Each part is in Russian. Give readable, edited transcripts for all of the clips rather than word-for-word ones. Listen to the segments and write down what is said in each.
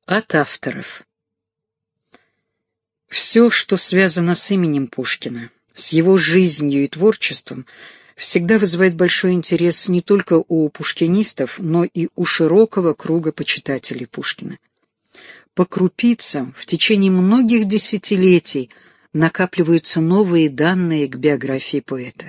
От авторов. Все, что связано с именем Пушкина, с его жизнью и творчеством, всегда вызывает большой интерес не только у пушкинистов, но и у широкого круга почитателей Пушкина. По крупицам в течение многих десятилетий накапливаются новые данные к биографии поэта.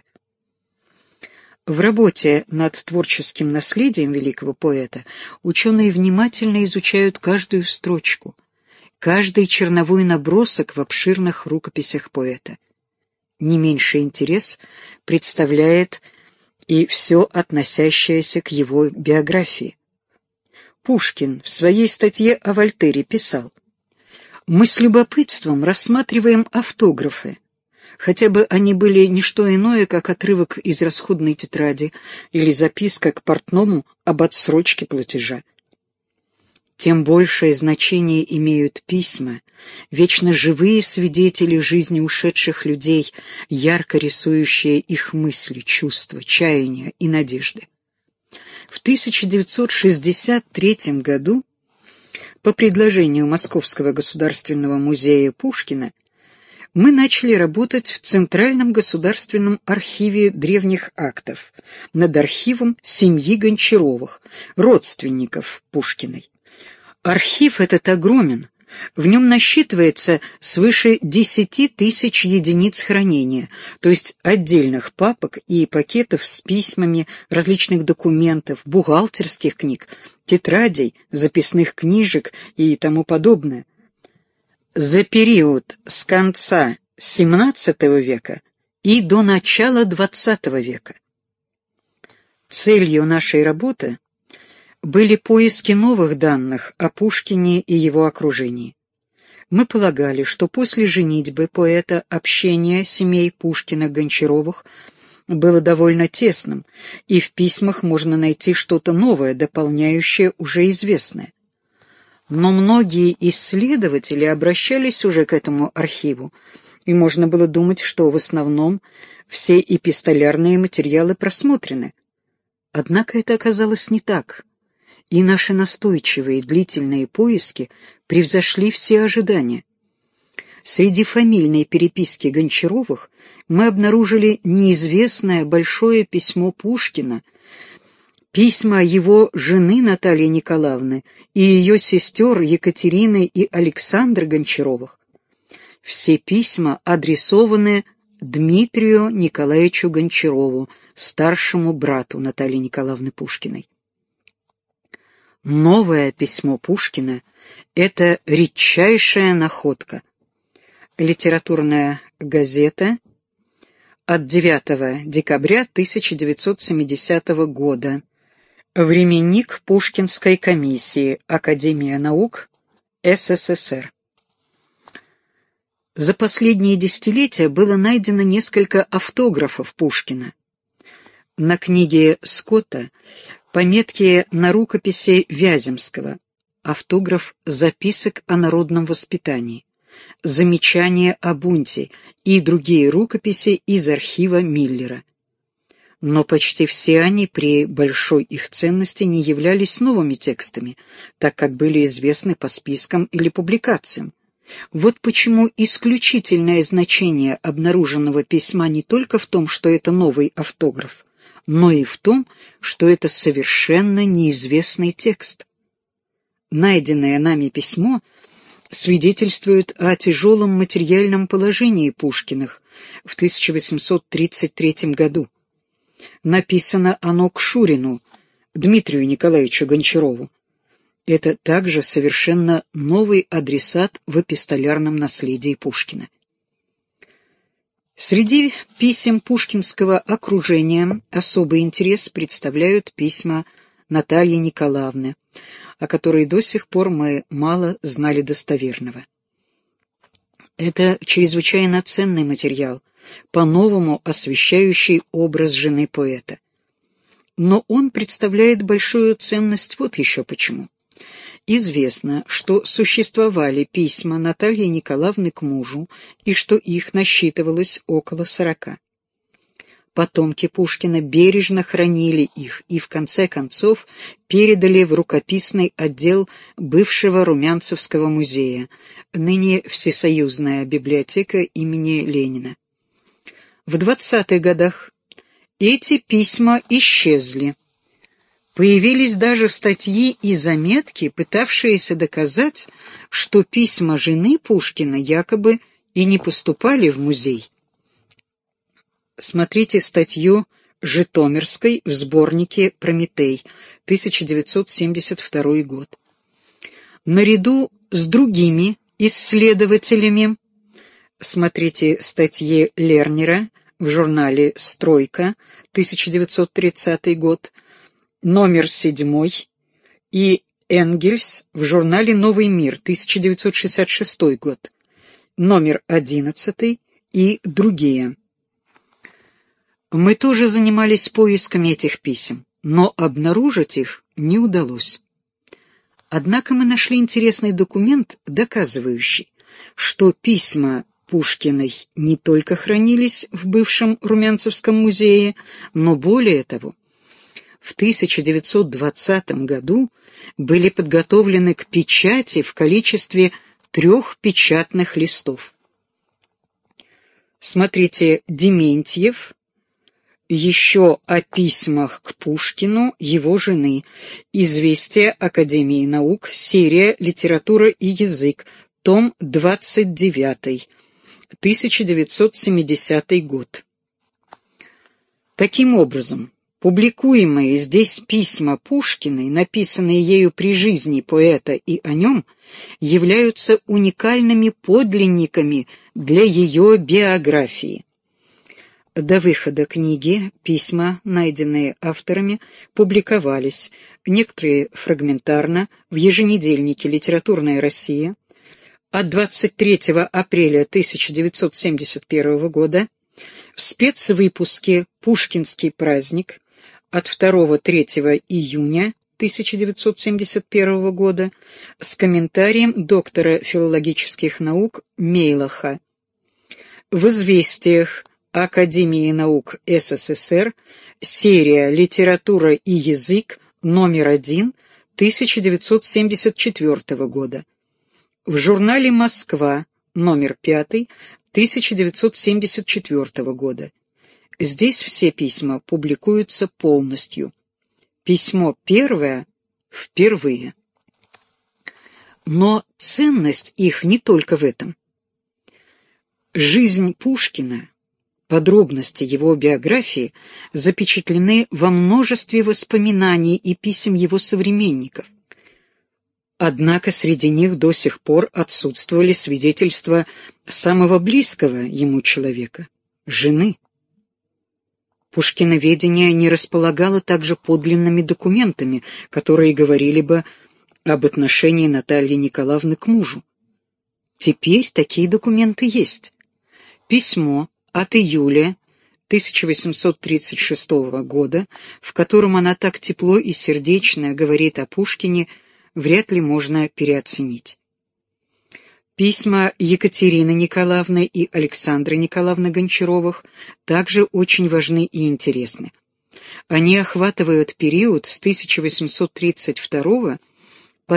В работе над творческим наследием великого поэта ученые внимательно изучают каждую строчку, каждый черновой набросок в обширных рукописях поэта. Не меньший интерес представляет и все относящееся к его биографии. Пушкин в своей статье о Вольтере писал: «Мы с любопытством рассматриваем автографы, хотя бы они были не что иное, как отрывок из расходной тетради или записка к портному об отсрочке платежа. Тем большее значение имеют письма, вечно живые свидетели жизни ушедших людей, ярко рисующие их мысли, чувства, чаяния и надежды». В 1963 году по предложению Московского государственного музея Пушкина мы начали работать в Центральном государственном архиве древних актов над архивом семьи Гончаровых, родственников Пушкиной. Архив этот огромен, в нем насчитывается свыше 10 тысяч единиц хранения, то есть отдельных папок и пакетов с письмами, различных документов, бухгалтерских книг, тетрадей, записных книжек и тому подобное. За период с конца XVII века и до начала XX века. Целью нашей работы были поиски новых данных о Пушкине и его окружении. Мы полагали, что после женитьбы поэта общение семей Пушкина-Гончаровых было довольно тесным, и в письмах можно найти что-то новое, дополняющее уже известное. Но многие исследователи обращались уже к этому архиву, и можно было думать, что в основном все эпистолярные материалы просмотрены. Однако это оказалось не так, и наши настойчивые длительные поиски превзошли все ожидания. Среди фамильной переписки Гончаровых мы обнаружили неизвестное большое письмо Пушкина, письма его жены Натальи Николаевны и ее сестер Екатерины и Александры Гончаровых. Все письма адресованы Дмитрию Николаевичу Гончарову, старшему брату Натальи Николаевны Пушкиной. Новое письмо Пушкина — это редчайшая находка. Литературная газета от 9 декабря 1970 года. Временник Пушкинской комиссии, Академия наук СССР. За последние десятилетия было найдено несколько автографов Пушкина. На книге Скотта пометки на рукописи Вяземского, автограф записок о народном воспитании, замечания о бунте и другие рукописи из архива Миллера. Но почти все они при большой их ценности не являлись новыми текстами, так как были известны по спискам или публикациям. Вот почему исключительное значение обнаруженного письма не только в том, что это новый автограф, но и в том, что это совершенно неизвестный текст. Найденное нами письмо свидетельствует о тяжелом материальном положении Пушкиных в 1833 году. Написано оно к Шурину, Дмитрию Николаевичу Гончарову. Это также совершенно новый адресат в эпистолярном наследии Пушкина. Среди писем пушкинского окружения особый интерес представляют письма Натальи Николаевны, о которой до сих пор мы мало знали достоверного. Это чрезвычайно ценный материал, по-новому освещающий образ жены поэта. Но он представляет большую ценность вот еще почему. Известно, что существовали письма Натальи Николаевны к мужу и что их насчитывалось около 40. потомки Пушкина бережно хранили их и в конце концов передали в рукописный отдел бывшего Румянцевского музея, ныне Всесоюзная библиотека имени Ленина. В 20-х годах эти письма исчезли. Появились даже статьи и заметки, пытавшиеся доказать, что письма жены Пушкина якобы и не поступали в музей. Смотрите статью Житомирской в сборнике «Прометей», 1972 год. Наряду с другими исследователями, смотрите статьи Лернера в журнале «Стройка», 1930 год, номер 7, и Энгельс в журнале «Новый мир», 1966 год, номер 11 и другие. Мы тоже занимались поисками этих писем, но обнаружить их не удалось. Однако мы нашли интересный документ, доказывающий, что письма Пушкиной не только хранились в бывшем Румянцевском музее, но более того, в 1920 году были подготовлены к печати в количестве 3 печатных листов. Смотрите Дементьев, еще о письмах к Пушкину, его жены, Известия Академии наук, серия «Литература и язык», том 29, 1970 год. Таким образом, публикуемые здесь письма Пушкиной, написанные ею при жизни поэта и о нем, являются уникальными подлинниками для ее биографии. До выхода книги письма, найденные авторами, публиковались, некоторые фрагментарно, в еженедельнике «Литературная Россия» от 23 апреля 1971 года, в спецвыпуске «Пушкинский праздник» от 2-3 июня 1971 года с комментарием доктора филологических наук Мейлаха, в «Известиях Академии наук СССР», серия «Литература и язык», номер 1, 1974 года, в журнале «Москва», номер 5, 1974 года. Здесь все письма публикуются полностью. Письмо первое впервые. Но ценность их не только в этом. Жизнь Пушкина, подробности его биографии запечатлены во множестве воспоминаний и писем его современников. Однако среди них до сих пор отсутствовали свидетельства самого близкого ему человека — жены. Пушкиноведение не располагало также подлинными документами, которые говорили бы об отношении Натальи Николаевны к мужу. Теперь такие документы есть. Письмо от июля 1836 года, в котором она так тепло и сердечно говорит о Пушкине, вряд ли можно переоценить. Письма Екатерины Николаевны и Александры Николаевны Гончаровых также очень важны и интересны. Они охватывают период с 1832 по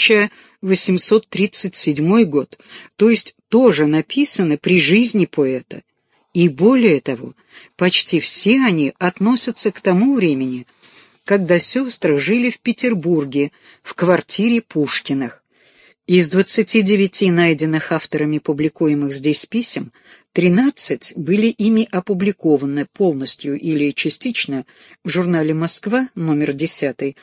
1837 год, то есть тоже написаны при жизни поэта. И более того, почти все они относятся к тому времени, когда сестры жили в Петербурге, в квартире Пушкиных. Из 29 найденных авторами публикуемых здесь писем, 13 были ими опубликованы полностью или частично в журнале «Москва», номер 10,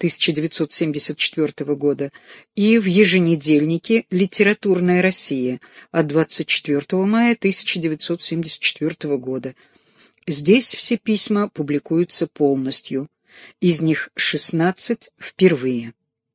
1974 года, и в еженедельнике «Литературная Россия» от 24 мая 1974 года. Здесь все письма публикуются полностью, из них 16 впервые.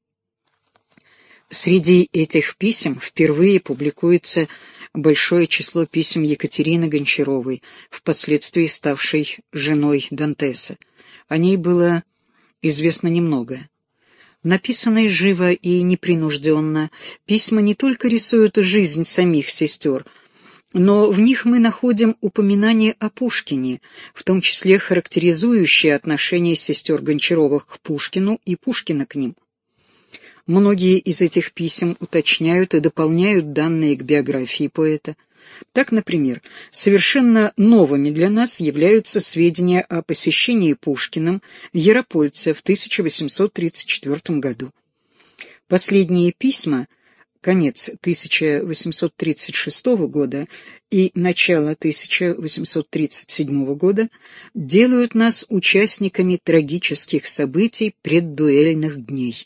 Среди этих писем впервые публикуется большое число писем Екатерины Гончаровой, впоследствии ставшей женой Дантеса. О ней было известно немного. Написанные живо и непринужденно, письма не только рисуют жизнь самих сестер, но в них мы находим упоминание о Пушкине, в том числе характеризующие отношение сестер Гончаровых к Пушкину и Пушкина к ним. Многие из этих писем уточняют и дополняют данные к биографии поэта. Так, например, совершенно новыми для нас являются сведения о посещении Пушкиным Яропольца в 1834 году. Последние письма, конец 1836 года и начало 1837 года, делают нас участниками трагических событий преддуэльных дней.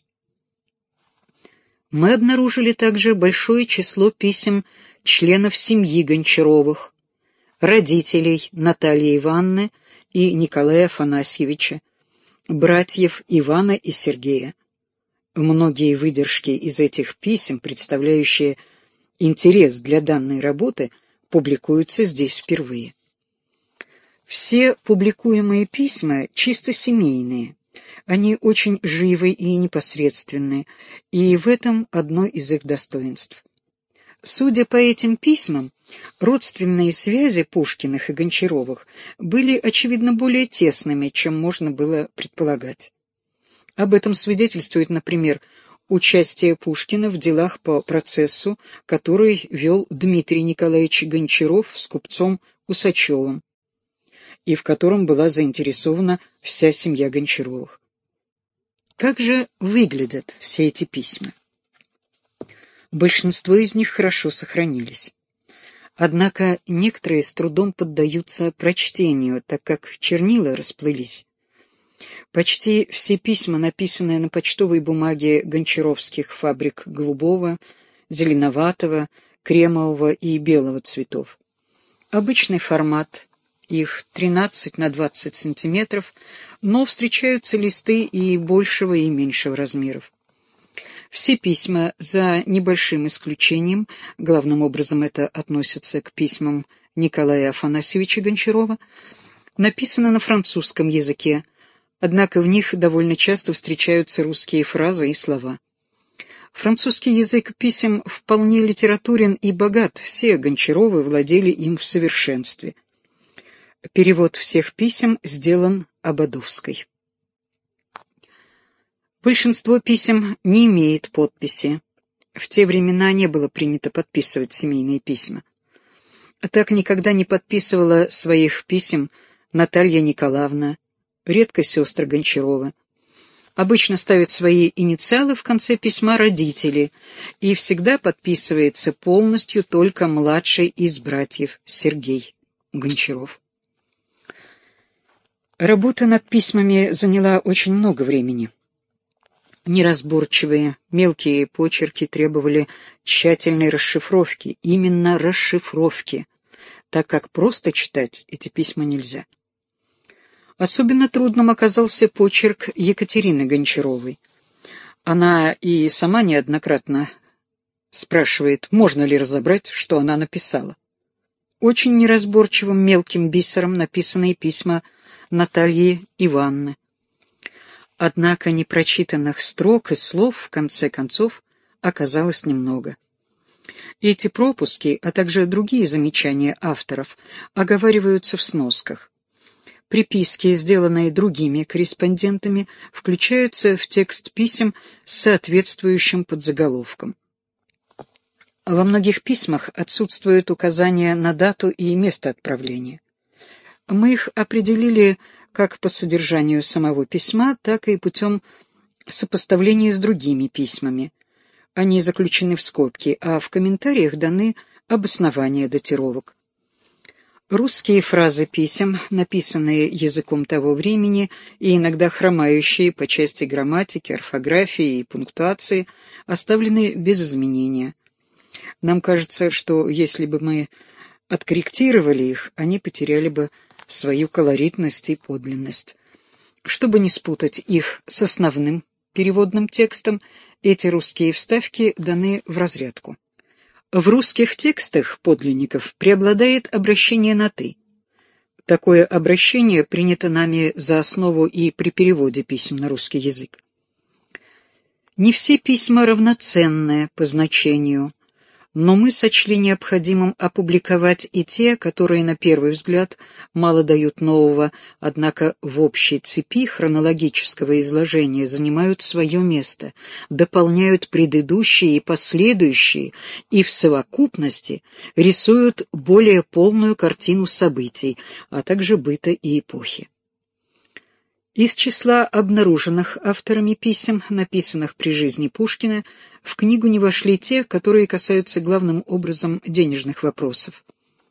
Мы обнаружили также большое число писем членов семьи Гончаровых, родителей Натальи Ивановны и Николая Афанасьевича, братьев Ивана и Сергея. Многие выдержки из этих писем, представляющие интерес для данной работы, публикуются здесь впервые. Все публикуемые письма чисто семейные. Они очень живы и непосредственны, и в этом одно из их достоинств. Судя по этим письмам, родственные связи Пушкиных и Гончаровых были, очевидно, более тесными, чем можно было предполагать. Об этом свидетельствует, например, участие Пушкина в делах по процессу, который вел Дмитрий Николаевич Гончаров с купцом Усачевым, и в котором была заинтересована вся семья Гончаровых. Как же выглядят все эти письма? Большинство из них хорошо сохранились. Однако некоторые с трудом поддаются прочтению, так как чернила расплылись. Почти все письма, написанные на почтовой бумаге гончаровских фабрик голубого, зеленоватого, кремового и белого цветов. Обычный формат, их 13 на 20 сантиметров, но встречаются листы и большего, и меньшего размеров. Все письма, за небольшим исключением, главным образом это относится к письмам Николая Афанасьевича Гончарова, написаны на французском языке, однако в них довольно часто встречаются русские фразы и слова. Французский язык писем вполне литературен и богат, все Гончаровы владели им в совершенстве. Перевод всех писем сделан Ободовской. Большинство писем не имеет подписи. В те времена не было принято подписывать семейные письма. Так никогда не подписывала своих писем Наталья Николаевна, редко сестры Гончаровы. Обычно ставят свои инициалы в конце письма родители, и всегда подписывается полностью только младший из братьев Сергей Гончаров. Работа над письмами заняла очень много времени. Неразборчивые, мелкие почерки требовали тщательной расшифровки, именно расшифровки, так как просто читать эти письма нельзя. Особенно трудным оказался почерк Екатерины Гончаровой. Она и сама неоднократно спрашивает, можно ли разобрать, что она написала. Очень неразборчивым мелким бисером написанные письма Натальи Ивановны. Однако непрочитанных строк и слов, в конце концов, оказалось немного. Эти пропуски, а также другие замечания авторов, оговариваются в сносках. Приписки, сделанные другими корреспондентами, включаются в текст писем с соответствующим подзаголовком. Во многих письмах отсутствуют указания на дату и место отправления. Мы их определили как по содержанию самого письма, так и путем сопоставления с другими письмами. Они заключены в скобки, а в комментариях даны обоснования датировок. Русские фразы писем, написанные языком того времени и иногда хромающие по части грамматики, орфографии и пунктуации, оставлены без изменения. Нам кажется, что если бы мы откорректировали их, они потеряли бы свою колоритность и подлинность. Чтобы не спутать их с основным переводным текстом, эти русские вставки даны в разрядку. В русских текстах подлинников преобладает обращение на «ты». Такое обращение принято нами за основу и при переводе писем на русский язык. Не все письма равноценны по значению, но мы сочли необходимым опубликовать и те, которые, на первый взгляд, мало дают нового, однако в общей цепи хронологического изложения занимают свое место, дополняют предыдущие и последующие и в совокупности рисуют более полную картину событий, а также быта и эпохи. Из числа обнаруженных авторами писем, написанных при жизни Пушкина, в книгу не вошли те, которые касаются главным образом денежных вопросов.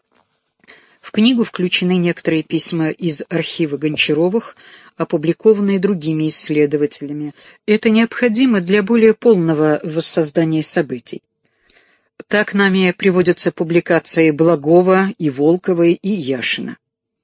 В книгу включены некоторые письма из архива Гончаровых, опубликованные другими исследователями. Это необходимо для более полного воссоздания событий. Так нами приводятся публикации Благова и Волкова и Яшина.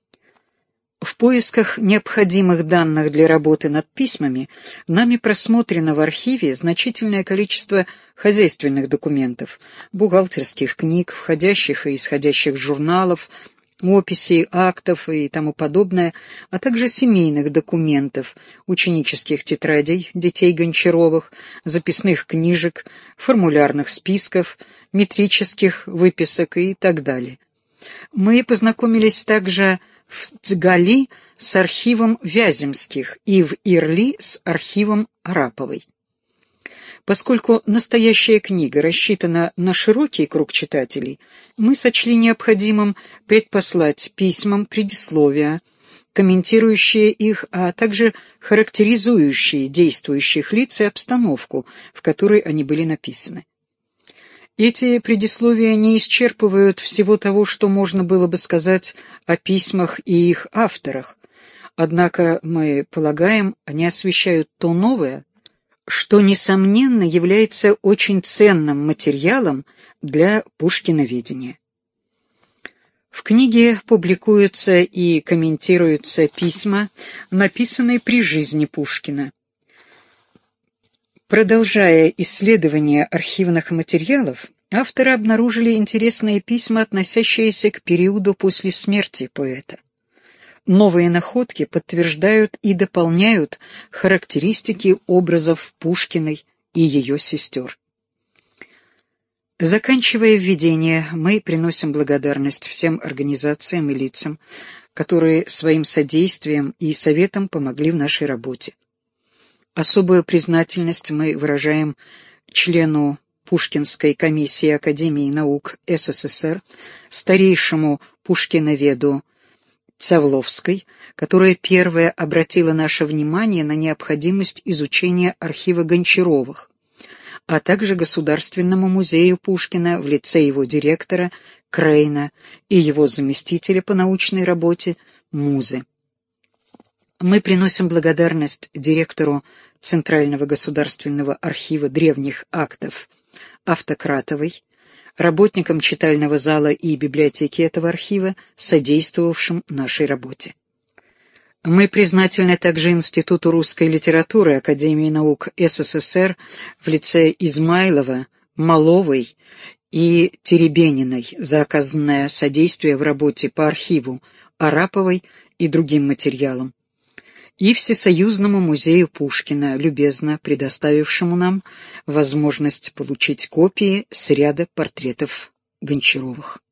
В поисках необходимых данных для работы над письмами нами просмотрено в архиве значительное количество хозяйственных документов, бухгалтерских книг, входящих и исходящих журналов, описей, актов и тому подобное, а также семейных документов, ученических тетрадей детей Гончаровых, записных книжек, формулярных списков, метрических выписок и так далее. Мы познакомились также в Цгали с архивом Вяземских и в Ирли с архивом Араповой. Поскольку настоящая книга рассчитана на широкий круг читателей, мы сочли необходимым предпослать письмам предисловия, комментирующие их, а также характеризующие действующих лиц и обстановку, в которой они были написаны. Эти предисловия не исчерпывают всего того, что можно было бы сказать о письмах и их авторах, однако, мы полагаем, они освещают то новое, что, несомненно, является очень ценным материалом для пушкиноведения. В книге публикуются и комментируются письма, написанные при жизни Пушкина. Продолжая исследование архивных материалов, авторы обнаружили интересные письма, относящиеся к периоду после смерти поэта. Новые находки подтверждают и дополняют характеристики образов Пушкиной и ее сестер. Заканчивая введение, мы приносим благодарность всем организациям и лицам, которые своим содействием и советом помогли в нашей работе. Особую признательность мы выражаем члену Пушкинской комиссии Академии наук СССР, старейшему пушкиноведу Цавловской, которая первая обратила наше внимание на необходимость изучения архива Гончаровых, а также Государственному музею Пушкина в лице его директора Крейна и его заместителя по научной работе Музы. Мы приносим благодарность директору Центрального государственного архива древних актов Автократовой, работникам читального зала и библиотеки этого архива, содействовавшим нашей работе. Мы признательны также Институту русской литературы Академии наук СССР в лице Измайлова, Маловой и Теребениной за оказанное содействие в работе по архиву Араповой и другим материалам, и Всесоюзному музею Пушкина, любезно предоставившему нам возможность получить копии с ряда портретов Гончаровых.